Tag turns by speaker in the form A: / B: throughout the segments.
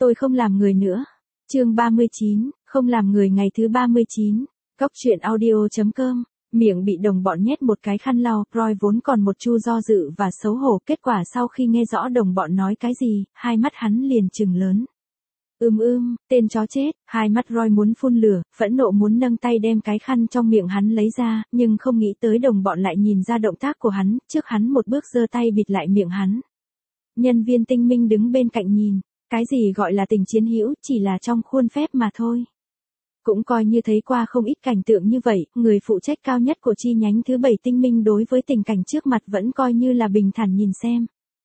A: Tôi không làm người nữa. Chương 39, không làm người ngày thứ 39. Cóc truyện audio.com. Miệng bị đồng bọn nhét một cái khăn lau, Roy vốn còn một chu do dự và xấu hổ, kết quả sau khi nghe rõ đồng bọn nói cái gì, hai mắt hắn liền trừng lớn. Tên chó chết, hai mắt Roy muốn phun lửa, phẫn nộ muốn nâng tay đem cái khăn trong miệng hắn lấy ra, nhưng không nghĩ tới đồng bọn lại nhìn ra động tác của hắn, trước hắn một bước giơ tay bịt lại miệng hắn. Nhân viên tinh minh đứng bên cạnh nhìn, cái gì gọi là tình chiến hữu, chỉ là trong khuôn phép mà thôi. Cũng coi như thấy qua không ít cảnh tượng như vậy, người phụ trách cao nhất của chi nhánh thứ 7 tinh minh đối với tình cảnh trước mặt vẫn coi như là bình thản nhìn xem.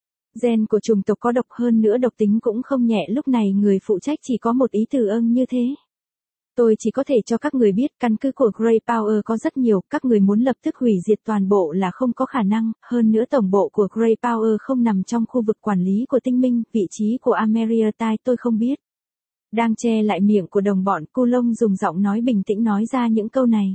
A: Gen của chủng tộc có độc hơn nữa độc tính cũng không nhẹ, lúc này người phụ trách chỉ có một ý từ như thế. Tôi chỉ có thể cho các người biết căn cứ của Grey Power có rất nhiều, các người muốn lập tức hủy diệt toàn bộ là không có khả năng, hơn nữa tổng bộ của Grey Power không nằm trong khu vực quản lý của tinh minh, vị trí của Ameritai tôi không biết. Đang che lại miệng của đồng bọn, Cô Long dùng giọng nói bình tĩnh nói ra những câu này.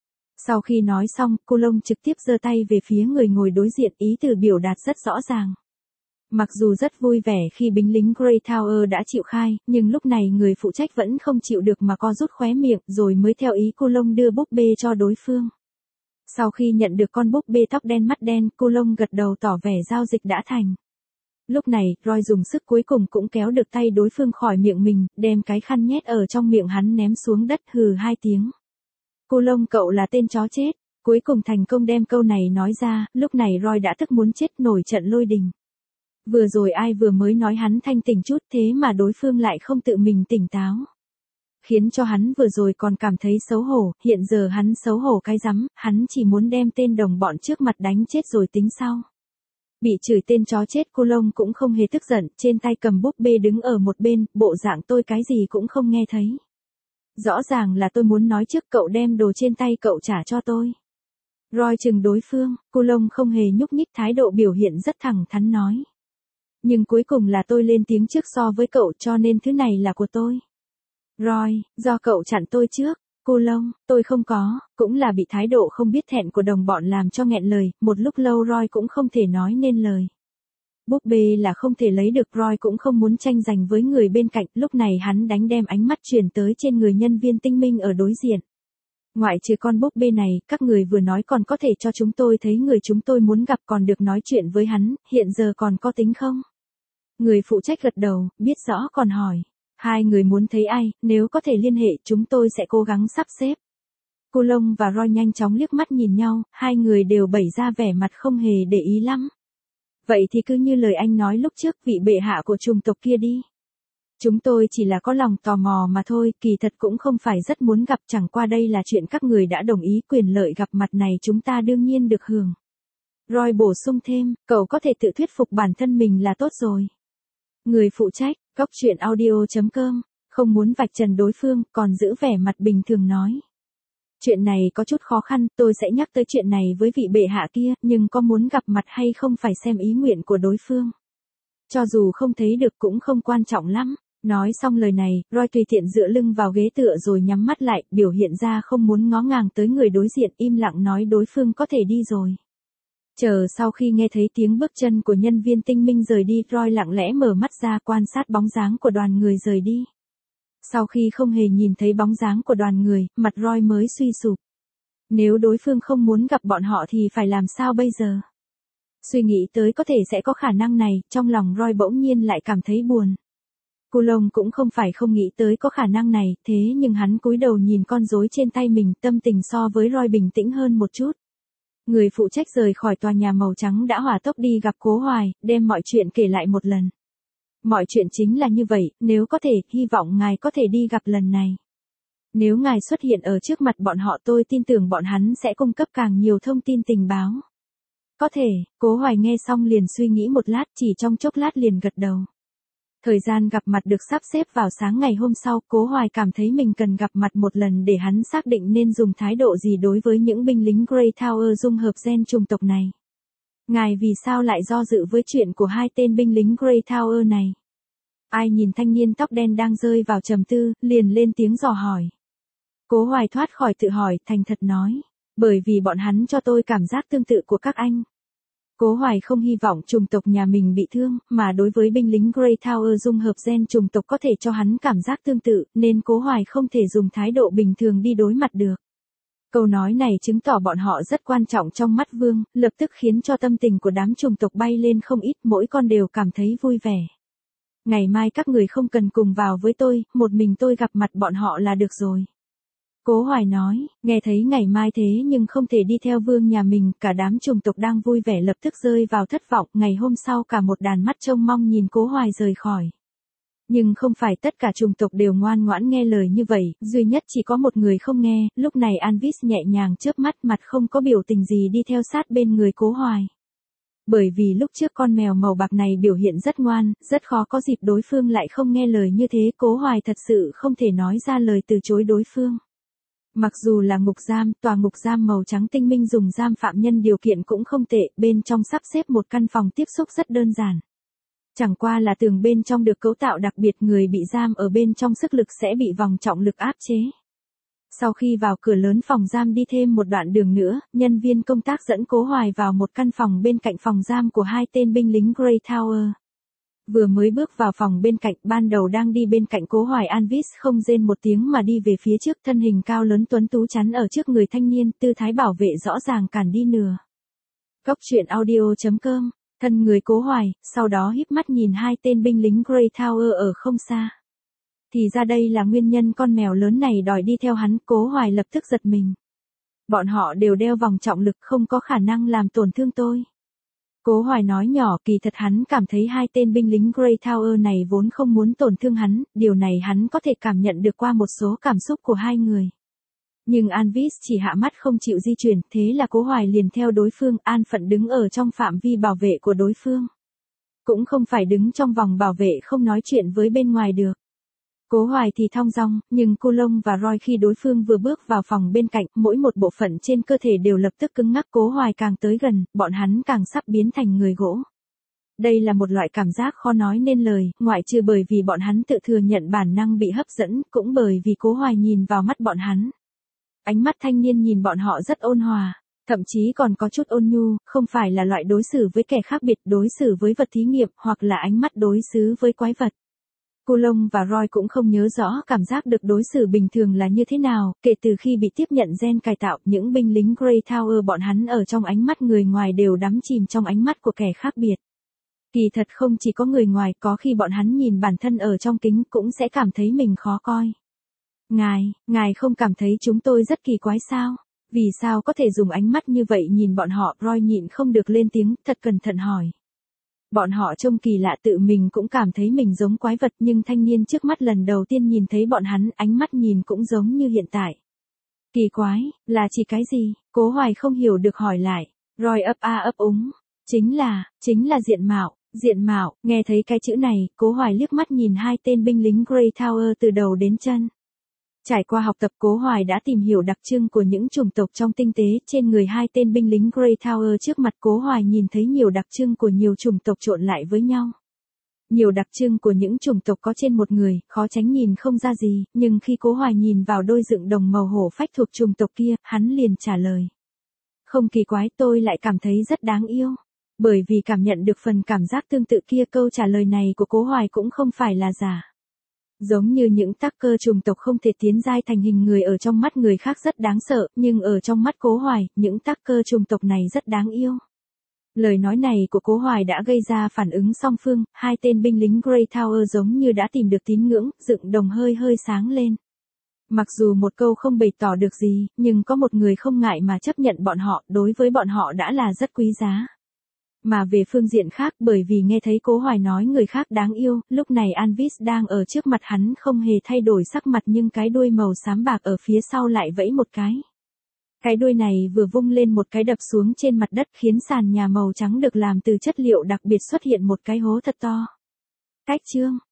A: Sau khi nói xong, Cô Long trực tiếp giơ tay về phía người ngồi đối diện, ý từ biểu đạt rất rõ ràng. Mặc dù rất vui vẻ khi binh lính Grey Tower đã chịu khai, nhưng lúc này người phụ trách vẫn không chịu được mà co rút khóe miệng rồi mới theo ý Cô Long đưa búp bê cho đối phương. Sau khi nhận được con búp bê tóc đen mắt đen, Cô Long gật đầu tỏ vẻ giao dịch đã thành. Lúc này, Roy dùng sức cuối cùng cũng kéo được tay đối phương khỏi miệng mình, đem cái khăn nhét ở trong miệng hắn ném xuống đất, hừ 2 tiếng. Cô Long cậu là tên chó chết, cuối cùng thành công đem câu này nói ra, lúc này Roy đã tức muốn chết, nổi trận lôi đình. Vừa rồi ai vừa mới nói hắn thanh tỉnh chút, thế mà đối phương lại không tự mình tỉnh táo. Khiến cho hắn vừa rồi còn cảm thấy xấu hổ, hiện giờ hắn xấu hổ cái rắm, hắn chỉ muốn đem tên đồng bọn trước mặt đánh chết rồi tính sau. Bị chửi tên chó chết, Cô Long cũng không hề tức giận, trên tay cầm búp bê đứng ở một bên, bộ dạng tôi cái gì cũng không nghe thấy. Rõ ràng là tôi muốn nói trước, cậu đem đồ trên tay cậu trả cho tôi. Roy chừng đối phương, Cô Long không hề nhúc nhích, thái độ biểu hiện rất thẳng thắn nói. Nhưng cuối cùng là tôi lên tiếng trước so với cậu, cho nên thứ này là của tôi. Roy, do cậu chặn tôi trước. Cô Long, tôi không có, cũng là bị thái độ không biết thẹn của đồng bọn làm cho nghẹn lời, một lúc lâu Roy cũng không thể nói nên lời. Búp bê là không thể lấy được, Roy cũng không muốn tranh giành với người bên cạnh, lúc này hắn đánh đem ánh mắt chuyển tới trên người nhân viên tinh minh ở đối diện. Ngoại trừ con búp bê này, các người vừa nói còn có thể cho chúng tôi thấy người chúng tôi muốn gặp, còn được nói chuyện với hắn, hiện giờ còn có tính không? Người phụ trách gật đầu, biết rõ còn hỏi. Hai người muốn thấy ai, nếu có thể liên hệ chúng tôi sẽ cố gắng sắp xếp. Cô Long và Roy nhanh chóng liếc mắt nhìn nhau, hai người đều bày ra vẻ mặt không hề để ý lắm. Vậy thì cứ như lời anh nói lúc trước, vị bệ hạ của chủng tộc kia đi. Chúng tôi chỉ là có lòng tò mò mà thôi, kỳ thật cũng không phải rất muốn gặp, chẳng qua đây là chuyện các người đã đồng ý, quyền lợi gặp mặt này chúng ta đương nhiên được hưởng. Roy bổ sung thêm, cậu có thể tự thuyết phục bản thân mình là tốt rồi. Người phụ trách, Cóc truyện audio.com, không muốn vạch trần đối phương, còn giữ vẻ mặt bình thường nói. Chuyện này có chút khó khăn, tôi sẽ nhắc tới chuyện này với vị bệ hạ kia, nhưng có muốn gặp mặt hay không phải xem ý nguyện của đối phương. Cho dù không thấy được cũng không quan trọng lắm. Nói xong lời này, Roy tùy tiện dựa lưng vào ghế tựa rồi nhắm mắt lại, biểu hiện ra không muốn ngó ngàng tới người đối diện, im lặng nói đối phương có thể đi rồi. Chờ sau khi nghe thấy tiếng bước chân của nhân viên tinh minh rời đi, Roy lặng lẽ mở mắt ra quan sát bóng dáng của đoàn người rời đi. Sau khi không hề nhìn thấy bóng dáng của đoàn người, mặt Roy mới suy sụp. Nếu đối phương không muốn gặp bọn họ thì phải làm sao bây giờ? Suy nghĩ tới có thể sẽ có khả năng này, trong lòng Roy bỗng nhiên lại cảm thấy buồn. Cô Long cũng không phải không nghĩ tới có khả năng này, thế nhưng hắn cúi đầu nhìn con rối trên tay mình, tâm tình so với Roy bình tĩnh hơn một chút. Người phụ trách rời khỏi tòa nhà màu trắng đã hỏa tốc đi gặp Cố Hoài, đem mọi chuyện kể lại một lần. Mọi chuyện chính là như vậy, nếu có thể, hy vọng ngài có thể đi gặp lần này. Nếu ngài xuất hiện ở trước mặt bọn họ, tôi tin tưởng bọn hắn sẽ cung cấp càng nhiều thông tin tình báo. Có thể, Cố Hoài nghe xong liền suy nghĩ một lát, chỉ trong chốc lát liền gật đầu. Thời gian gặp mặt được sắp xếp vào sáng ngày hôm sau, Cố Hoài cảm thấy mình cần gặp mặt một lần để hắn xác định nên dùng thái độ gì đối với những binh lính Grey Tower dung hợp gen chủng tộc này. Ngài vì sao lại do dự với chuyện của hai tên binh lính Grey Tower này? Ai nhìn thanh niên tóc đen đang rơi vào trầm tư, liền lên tiếng dò hỏi. Cố Hoài thoát khỏi tự hỏi, thành thật nói. Bởi vì bọn hắn cho tôi cảm giác tương tự của các anh. Cố Hoài không hy vọng chủng tộc nhà mình bị thương, mà đối với binh lính Grey Tower dung hợp gen chủng tộc có thể cho hắn cảm giác tương tự, nên Cố Hoài không thể dùng thái độ bình thường đi đối mặt được. Câu nói này chứng tỏ bọn họ rất quan trọng trong mắt Vương, lập tức khiến cho tâm tình của đám chủng tộc bay lên không ít, mỗi con đều cảm thấy vui vẻ. Ngày mai các người không cần cùng vào với tôi, một mình tôi gặp mặt bọn họ là được rồi. Cố Hoài nói, nghe thấy ngày mai thế nhưng không thể đi theo Vương nhà mình, cả đám chủng tộc đang vui vẻ lập tức rơi vào thất vọng, ngày hôm sau cả một đàn mắt trông mong nhìn Cố Hoài rời khỏi. Nhưng không phải tất cả chủng tộc đều ngoan ngoãn nghe lời như vậy, duy nhất chỉ có một người không nghe, lúc này Anvis nhẹ nhàng chớp mắt mặt không có biểu tình gì đi theo sát bên người Cố Hoài. Bởi vì lúc trước con mèo màu bạc này biểu hiện rất ngoan, rất khó có dịp đối phương lại không nghe lời như thế, Cố Hoài thật sự không thể nói ra lời từ chối đối phương. Mặc dù là ngục giam, tòa ngục giam màu trắng tinh minh dùng giam phạm nhân điều kiện cũng không tệ, bên trong sắp xếp một căn phòng tiếp xúc rất đơn giản. Chẳng qua là tường bên trong được cấu tạo đặc biệt, người bị giam ở bên trong sức lực sẽ bị vòng trọng lực áp chế. Sau khi vào cửa lớn phòng giam đi thêm một đoạn đường nữa, nhân viên công tác dẫn Cố Hoài vào một căn phòng bên cạnh phòng giam của hai tên binh lính Grey Tower. Vừa mới bước vào phòng bên cạnh, ban đầu đang đi bên cạnh Cố Hoài, Anvis không rên một tiếng mà đi về phía trước, thân hình cao lớn tuấn tú chắn ở trước người thanh niên, tư thái bảo vệ rõ ràng cản đi nửa. Cốc truyện audio.com, thân người Cố Hoài, sau đó híp mắt nhìn hai tên binh lính Grey Tower ở không xa. Thì ra đây là nguyên nhân con mèo lớn này đòi đi theo hắn, Cố Hoài lập tức giật mình. Bọn họ đều đeo vòng trọng lực, không có khả năng làm tổn thương tôi. Cố Hoài nói nhỏ, kỳ thật hắn cảm thấy hai tên binh lính Grey Tower này vốn không muốn tổn thương hắn, điều này hắn có thể cảm nhận được qua một số cảm xúc của hai người. Nhưng Anvis chỉ hạ mắt không chịu di chuyển, thế là Cố Hoài liền theo đối phương, an phận đứng ở trong phạm vi bảo vệ của đối phương. Cũng không phải đứng trong vòng bảo vệ không nói chuyện với bên ngoài được. Cố Hoài thì thong dong, nhưng Coulomb và Roy khi đối phương vừa bước vào phòng bên cạnh, mỗi một bộ phận trên cơ thể đều lập tức cứng ngắc. Cố Hoài càng tới gần, bọn hắn càng sắp biến thành người gỗ. Đây là một loại cảm giác khó nói nên lời, ngoại trừ bởi vì bọn hắn tự thừa nhận bản năng bị hấp dẫn, cũng bởi vì Cố Hoài nhìn vào mắt bọn hắn. Ánh mắt thanh niên nhìn bọn họ rất ôn hòa, thậm chí còn có chút ôn nhu, không phải là loại đối xử với kẻ khác biệt, đối xử với vật thí nghiệm, hoặc là ánh mắt đối xử với quái vật. Coulomb và Roy cũng không nhớ rõ cảm giác được đối xử bình thường là như thế nào, kể từ khi bị tiếp nhận gen cải tạo, những binh lính Grey Tower bọn hắn ở trong ánh mắt người ngoài đều đắm chìm trong ánh mắt của kẻ khác biệt. Kỳ thật không chỉ có người ngoài, có khi bọn hắn nhìn bản thân ở trong kính cũng sẽ cảm thấy mình khó coi. Ngài không cảm thấy chúng tôi rất kỳ quái sao? Vì sao có thể dùng ánh mắt như vậy nhìn bọn họ? Roy nhịn không được lên tiếng, thật cẩn thận hỏi. Bọn họ trông kỳ lạ, tự mình cũng cảm thấy mình giống quái vật, nhưng thanh niên trước mắt lần đầu tiên nhìn thấy bọn hắn, ánh mắt nhìn cũng giống như hiện tại. Kỳ quái, là chỉ cái gì? Cố Hoài không hiểu được hỏi lại. Roy ấp úng. Chính là diện mạo, nghe thấy cái chữ này, Cố Hoài liếc mắt nhìn hai tên binh lính Grey Tower từ đầu đến chân. Trải qua học tập, Cố Hoài đã tìm hiểu đặc trưng của những chủng tộc trong tinh tế, trên người hai tên binh lính Grey Tower trước mặt Cố Hoài nhìn thấy nhiều đặc trưng của nhiều chủng tộc trộn lại với nhau. Nhiều đặc trưng của những chủng tộc có trên một người, khó tránh nhìn không ra gì, nhưng khi Cố Hoài nhìn vào đôi dựng đồng màu hổ phách thuộc chủng tộc kia, hắn liền trả lời. Không kỳ quái, tôi lại cảm thấy rất đáng yêu. Bởi vì cảm nhận được phần cảm giác tương tự kia, câu trả lời này của Cố Hoài cũng không phải là giả. Giống như những tắc cơ chủng tộc không thể tiến giai thành hình người ở trong mắt người khác rất đáng sợ, nhưng ở trong mắt Cố Hoài, những tắc cơ chủng tộc này rất đáng yêu. Lời nói này của Cố Hoài đã gây ra phản ứng song phương, hai tên binh lính Grey Tower giống như đã tìm được tín ngưỡng, dựng đồng hơi sáng lên. Mặc dù một câu không bày tỏ được gì, nhưng có một người không ngại mà chấp nhận bọn họ, đối với bọn họ đã là rất quý giá. Mà về phương diện khác, bởi vì nghe thấy Cố Hoài nói người khác đáng yêu, lúc này Anvis đang ở trước mặt hắn không hề thay đổi sắc mặt, nhưng cái đuôi màu xám bạc ở phía sau lại vẫy một cái. Cái đuôi này vừa vung lên một cái đập xuống trên mặt đất, khiến sàn nhà màu trắng được làm từ chất liệu đặc biệt xuất hiện một cái hố thật to. Cách chương